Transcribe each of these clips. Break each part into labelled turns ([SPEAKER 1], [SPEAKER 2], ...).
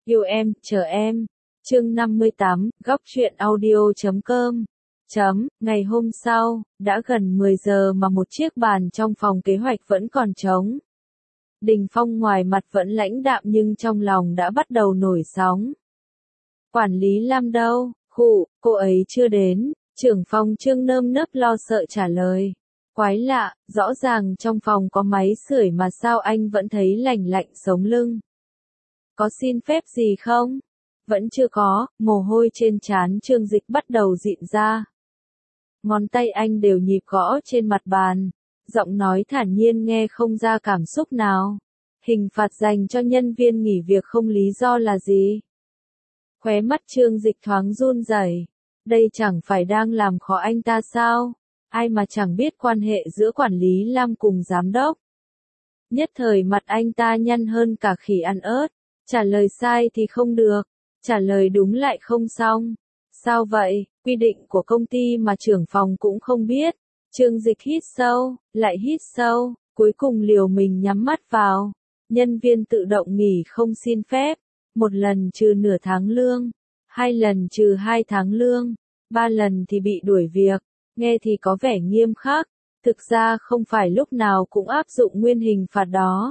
[SPEAKER 1] Yêu em, chờ em. Chương 58, góc truyện audio.com. Ngày hôm sau, đã gần 10 giờ mà một chiếc bàn trong phòng kế hoạch vẫn còn trống. Đình Phong ngoài mặt vẫn lãnh đạm nhưng trong lòng đã bắt đầu nổi sóng. Quản lý Lam đâu? Cô ấy chưa đến. Trưởng phòng Trương nơm nớp lo sợ trả lời. Quái lạ, rõ ràng trong phòng có máy sưởi mà sao anh vẫn thấy lạnh lạnh sống lưng. Có xin phép gì không? Vẫn chưa có, mồ hôi trên trán Trương Dịch bắt đầu dịn ra. Ngón tay anh đều nhịp gõ trên mặt bàn, giọng nói thản nhiên nghe không ra cảm xúc nào. Hình phạt dành cho nhân viên nghỉ việc không lý do là gì? Khóe mắt Trương Dịch thoáng run rẩy. Đây chẳng phải đang làm khó anh ta sao? Ai mà chẳng biết quan hệ giữa quản lý Lam cùng giám đốc. Nhất thời mặt anh ta nhăn hơn cả khỉ ăn ớt. Trả lời sai thì không được, trả lời đúng lại không xong. Sao vậy, quy định của công ty mà trưởng phòng cũng không biết. Trương Dịch hít sâu, lại hít sâu, cuối cùng liều mình nhắm mắt vào. Nhân viên tự động nghỉ không xin phép, một lần trừ nửa tháng lương, 2 lần trừ 2 tháng lương, 3 lần thì bị đuổi việc. Nghe thì có vẻ nghiêm khắc, thực ra không phải lúc nào cũng áp dụng nguyên hình phạt đó.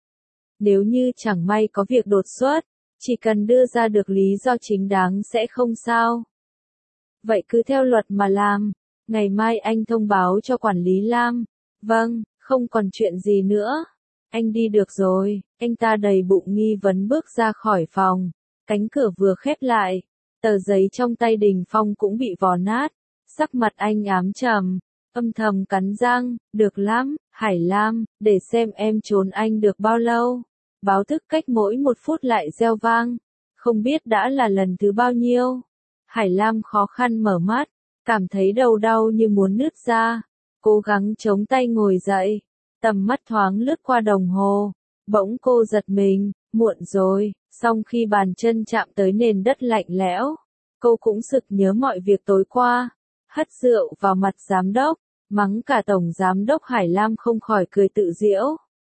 [SPEAKER 1] Nếu như chẳng may có việc đột xuất, chỉ cần đưa ra được lý do chính đáng sẽ không sao. Vậy cứ theo luật mà làm, ngày mai anh thông báo cho quản lý Lam. Vâng, không còn chuyện gì nữa. Anh đi được rồi, anh ta đầy bụng nghi vấn bước ra khỏi phòng. Cánh cửa vừa khép lại, tờ giấy trong tay Đình Phong cũng bị vò nát. Sắc mặt anh ám trầm, âm thầm cắn răng, được lắm, Hải Lam, để xem em trốn anh được bao lâu. Báo thức cách mỗi 1 phút lại reo vang, không biết đã là lần thứ bao nhiêu. Hải Lam khó khăn mở mắt, cảm thấy đầu đau như muốn nứt ra, cố gắng chống tay ngồi dậy, tầm mắt thoáng lướt qua đồng hồ, bỗng cô giật mình, muộn rồi, song khi bàn chân chạm tới nền đất lạnh lẽo, cô cũng sực nhớ mọi việc tối qua. Hất rượu vào mặt giám đốc, mắng cả tổng giám đốc. Hải Lam không khỏi cười tự giễu.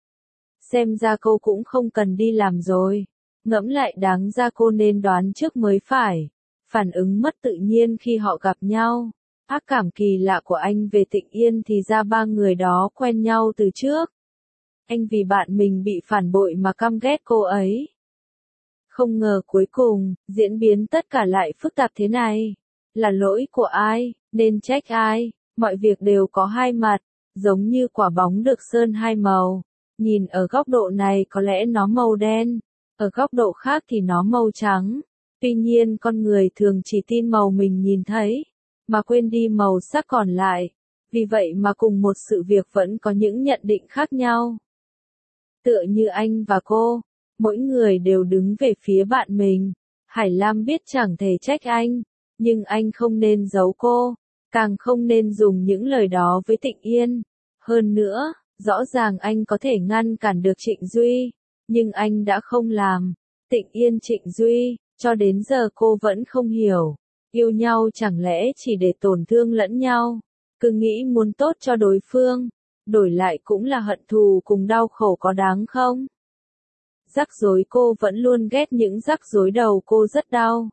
[SPEAKER 1] Xem ra cô cũng không cần đi làm rồi. Ngẫm lại đáng ra cô nên đoán trước mới phải. Phản ứng mất tự nhiên khi họ gặp nhau. Ác cảm kỳ lạ của anh về Tịnh Yên thì ra 3 người đó quen nhau từ trước. Anh vì bạn mình bị phản bội mà căm ghét cô ấy. Không ngờ cuối cùng, diễn biến tất cả lại phức tạp thế này. Là lỗi của ai, nên trách ai, mọi việc đều có hai mặt, giống như quả bóng được sơn hai màu. Nhìn ở góc độ này có lẽ nó màu đen, ở góc độ khác thì nó màu trắng. Tuy nhiên con người thường chỉ tin màu mình nhìn thấy, mà quên đi màu sắc còn lại. Vì vậy mà cùng một sự việc vẫn có những nhận định khác nhau. Tựa như anh và cô, mỗi người đều đứng về phía bạn mình. Hải Lam biết chẳng thể trách anh. Nhưng anh không nên giấu cô, càng không nên dùng những lời đó với Tịnh Yên. Hơn nữa, rõ ràng anh có thể ngăn cản được Trịnh Duy, nhưng anh đã không làm. Tịnh Yên Trịnh Duy, cho đến giờ cô vẫn không hiểu. Yêu nhau chẳng lẽ chỉ để tổn thương lẫn nhau, cứ nghĩ muốn tốt cho đối phương, đổi lại cũng là hận thù cùng đau khổ có đáng không? Rắc rối cô vẫn luôn ghét những rắc rối đầu cô rất đau.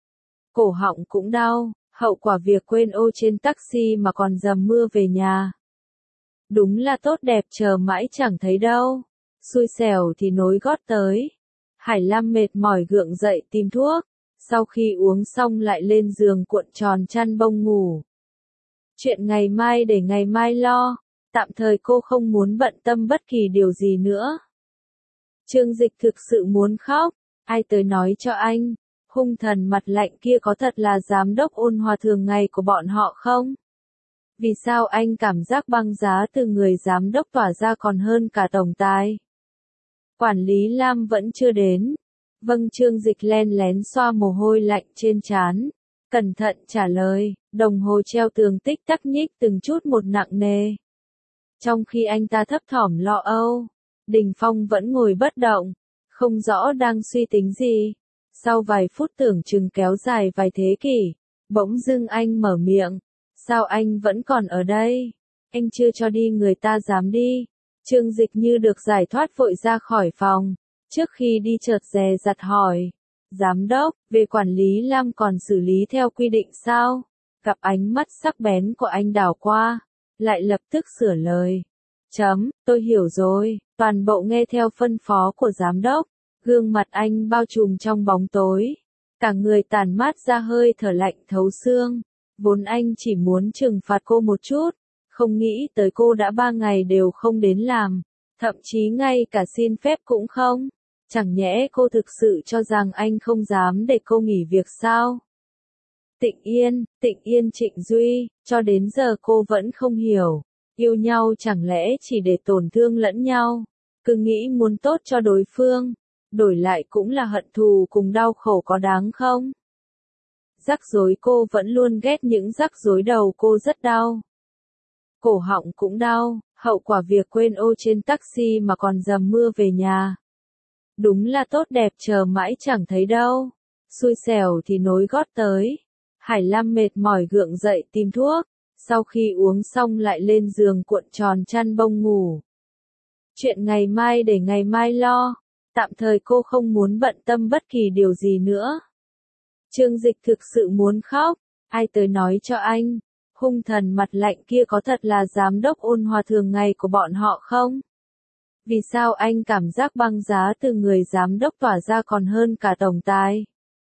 [SPEAKER 1] Cổ họng cũng đau, hậu quả việc quên ô trên taxi mà còn dầm mưa về nhà. Đúng là tốt đẹp chờ mãi chẳng thấy đâu, xui xẻo thì nối gót tới. Hải Lam mệt mỏi gượng dậy tìm thuốc, sau khi uống xong lại lên giường cuộn tròn chăn bông ngủ. Chuyện ngày mai để ngày mai lo, tạm thời cô không muốn bận tâm bất kỳ điều gì nữa. Trương Dịch thực sự muốn khóc, ai tới nói cho anh. Hung thần mặt lạnh kia có thật là giám đốc ôn hòa thường ngày của bọn họ không? Vì sao anh cảm giác băng giá từ người giám đốc tỏa ra còn hơn cả tổng tài? Quản lý Lam vẫn chưa đến. Vâng, Trương Dịch len lén xoa mồ hôi lạnh trên trán. Cẩn thận trả lời, đồng hồ treo tường tích tắc nhích từng chút một nặng nề. Trong khi anh ta thấp thỏm lo âu, Đình Phong vẫn ngồi bất động, không rõ đang suy tính gì. Sau vài phút tưởng chừng kéo dài vài thế kỷ, bỗng dưng anh mở miệng. Sao anh vẫn còn ở đây? Anh chưa cho đi người ta dám đi. Trương Dịch như được giải thoát vội ra khỏi phòng. Trước khi đi chợt dè dặt hỏi. Giám đốc, về quản lý Lam còn xử lý theo quy định sao? Gặp ánh mắt sắc bén của anh đảo qua, lại lập tức sửa lời. Tôi hiểu rồi, toàn bộ nghe theo phân phó của giám đốc. Gương mặt anh bao trùm trong bóng tối, cả người tản mát ra hơi thở lạnh thấu xương. Vốn anh chỉ muốn trừng phạt cô một chút, không nghĩ tới cô đã 3 ngày đều không đến làm, thậm chí ngay cả xin phép cũng không. Chẳng nhẽ cô thực sự cho rằng anh không dám để cô nghỉ việc sao? Tịnh Yên Trịnh Duy, cho đến giờ cô vẫn không hiểu, yêu nhau chẳng lẽ chỉ để tổn thương lẫn nhau, cứ nghĩ muốn tốt cho đối phương, đổi lại cũng là hận thù cùng đau khổ có đáng không? Rắc rối cô vẫn luôn ghét những rắc rối đầu cô rất đau. Cổ họng cũng đau, hậu quả việc quên ô trên taxi mà còn dầm mưa về nhà. Đúng là tốt đẹp chờ mãi chẳng thấy đâu. Xui xẻo thì nối gót tới. Hải Lam mệt mỏi gượng dậy tìm thuốc. Sau khi uống xong lại lên giường cuộn tròn chăn bông ngủ. Chuyện ngày mai để ngày mai lo. Tạm thời cô không muốn bận tâm bất kỳ điều gì nữa. Trương Dịch thực sự muốn khóc. Ai tới nói cho anh. Hung thần mặt lạnh kia có thật là giám đốc ôn hòa thường ngày của bọn họ không? Vì sao anh cảm giác băng giá từ người giám đốc tỏa ra còn hơn cả tổng tài?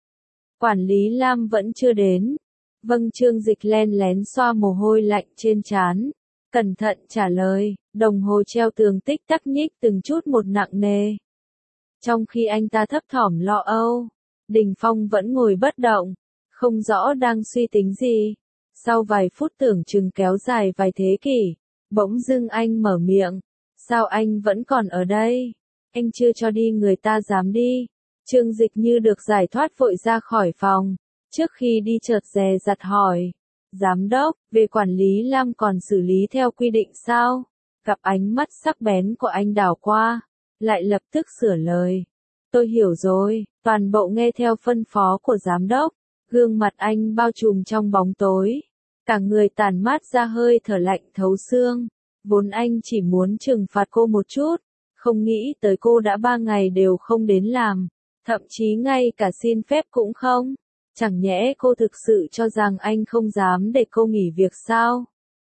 [SPEAKER 1] Quản lý Lam vẫn chưa đến. Vâng, Trương Dịch len lén xoa mồ hôi lạnh trên trán. Cẩn thận trả lời, đồng hồ treo tường tích tắc nhích từng chút một nặng nề. Trong khi anh ta thấp thỏm lo âu, Đình Phong vẫn ngồi bất động, không rõ đang suy tính gì. Sau vài phút tưởng chừng kéo dài vài thế kỷ, bỗng dưng anh mở miệng. Sao anh vẫn còn ở đây? Anh chưa cho đi người ta dám đi. Trương Dịch như được giải thoát vội ra khỏi phòng. Trước khi đi chợt dè dặt hỏi. Giám đốc, về quản lý Lam còn xử lý theo quy định sao? Gặp ánh mắt sắc bén của anh đảo qua. Lại lập tức sửa lời. Tôi hiểu rồi, toàn bộ nghe theo phân phó của giám đốc. Gương mặt anh bao trùm trong bóng tối. Cả người tản mát ra hơi thở lạnh thấu xương. Vốn anh chỉ muốn trừng phạt cô một chút, không nghĩ tới cô đã 3 ngày đều không đến làm, thậm chí ngay cả xin phép cũng không. Chẳng nhẽ cô thực sự cho rằng anh không dám để cô nghỉ việc sao?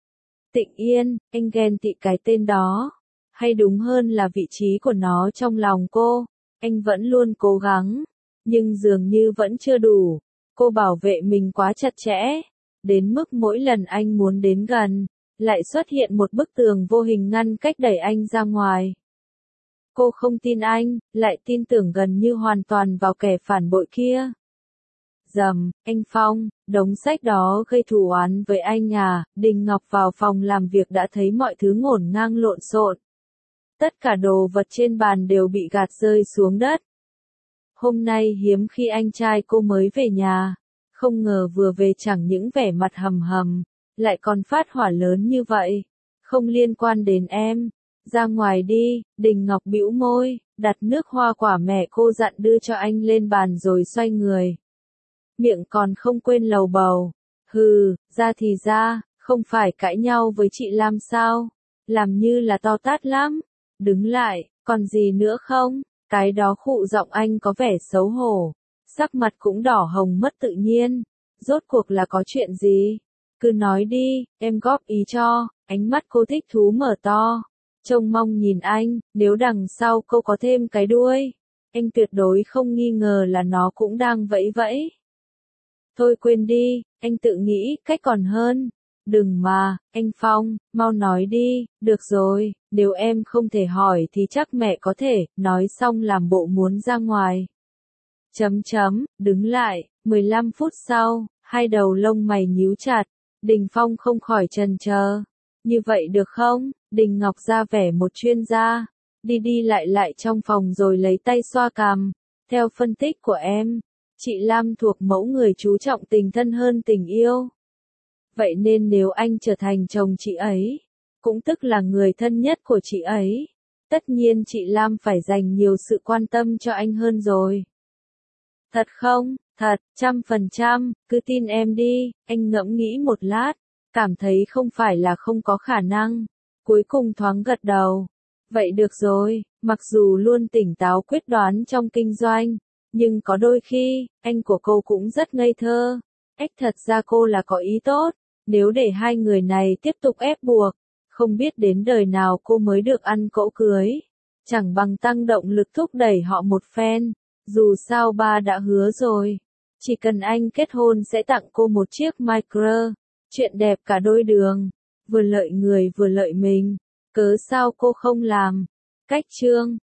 [SPEAKER 1] Tịnh Yên, anh ghen tị cái tên đó, hay đúng hơn là vị trí của nó trong lòng cô. Anh vẫn luôn cố gắng, nhưng dường như vẫn chưa đủ. Cô bảo vệ mình quá chặt chẽ, đến mức mỗi lần anh muốn đến gần, lại xuất hiện một bức tường vô hình ngăn cách đẩy anh ra ngoài. Cô không tin anh, lại tin tưởng gần như hoàn toàn vào kẻ phản bội kia. Anh Phong, đống sách đó gây thù oán với anh à? Đình Ngọc vào phòng làm việc đã thấy mọi thứ ngổn ngang lộn xộn. Tất cả đồ vật trên bàn đều bị gạt rơi xuống đất. Hôm nay hiếm khi anh trai cô mới về nhà, không ngờ vừa về chẳng những vẻ mặt hầm hầm, lại còn phát hỏa lớn như vậy. Không liên quan đến em. Ra ngoài đi. Đình Ngọc bĩu môi, đặt nước hoa quả mẹ cô dặn đưa cho anh lên bàn rồi xoay người. Miệng còn không quên lầu bầu. Hừ, ra thì ra, không phải cãi nhau với chị Lam sao? Làm như là to tát lắm. Đứng lại, còn gì nữa không? Cái đó khụ giọng anh có vẻ xấu hổ. Sắc mặt cũng đỏ hồng mất tự nhiên. Rốt cuộc là có chuyện gì? Cứ nói đi, em góp ý cho. Ánh mắt cô thích thú mở to. Trông mong nhìn anh, nếu đằng sau cô có thêm cái đuôi. Anh tuyệt đối không nghi ngờ là nó cũng đang vẫy vẫy. Thôi quên đi, anh tự nghĩ cách còn hơn. Đừng mà, anh Phong, mau nói đi. Được rồi, nếu em không thể hỏi thì chắc mẹ có thể. Nói xong làm bộ muốn ra ngoài. Đứng lại, 15 phút sau, hai đầu lông mày nhíu chặt. Đình Phong không khỏi chần chờ. Như vậy được không? Đình Ngọc ra vẻ một chuyên gia. Đi đi lại trong phòng rồi lấy tay xoa cằm. Theo phân tích của em, chị Lam thuộc mẫu người chú trọng tình thân hơn tình yêu. Vậy nên nếu anh trở thành chồng chị ấy, cũng tức là người thân nhất của chị ấy, tất nhiên chị Lam phải dành nhiều sự quan tâm cho anh hơn rồi. Thật không? Thật, 100%, cứ tin em đi. Anh ngẫm nghĩ một lát, cảm thấy không phải là không có khả năng. Cuối cùng thoáng gật đầu. Vậy được rồi, mặc dù luôn tỉnh táo quyết đoán trong kinh doanh, Nhưng có đôi khi, anh của cô cũng rất ngây thơ. Thật ra cô là có ý tốt, nếu để hai người này tiếp tục ép buộc, không biết đến đời nào cô mới được ăn cỗ cưới. Chẳng bằng tăng động lực thúc đẩy họ một phen, dù sao ba đã hứa rồi. Chỉ cần anh kết hôn sẽ tặng cô một chiếc Micro, chuyện đẹp cả đôi đường, vừa lợi người vừa lợi mình, cớ sao cô không làm. Cách chương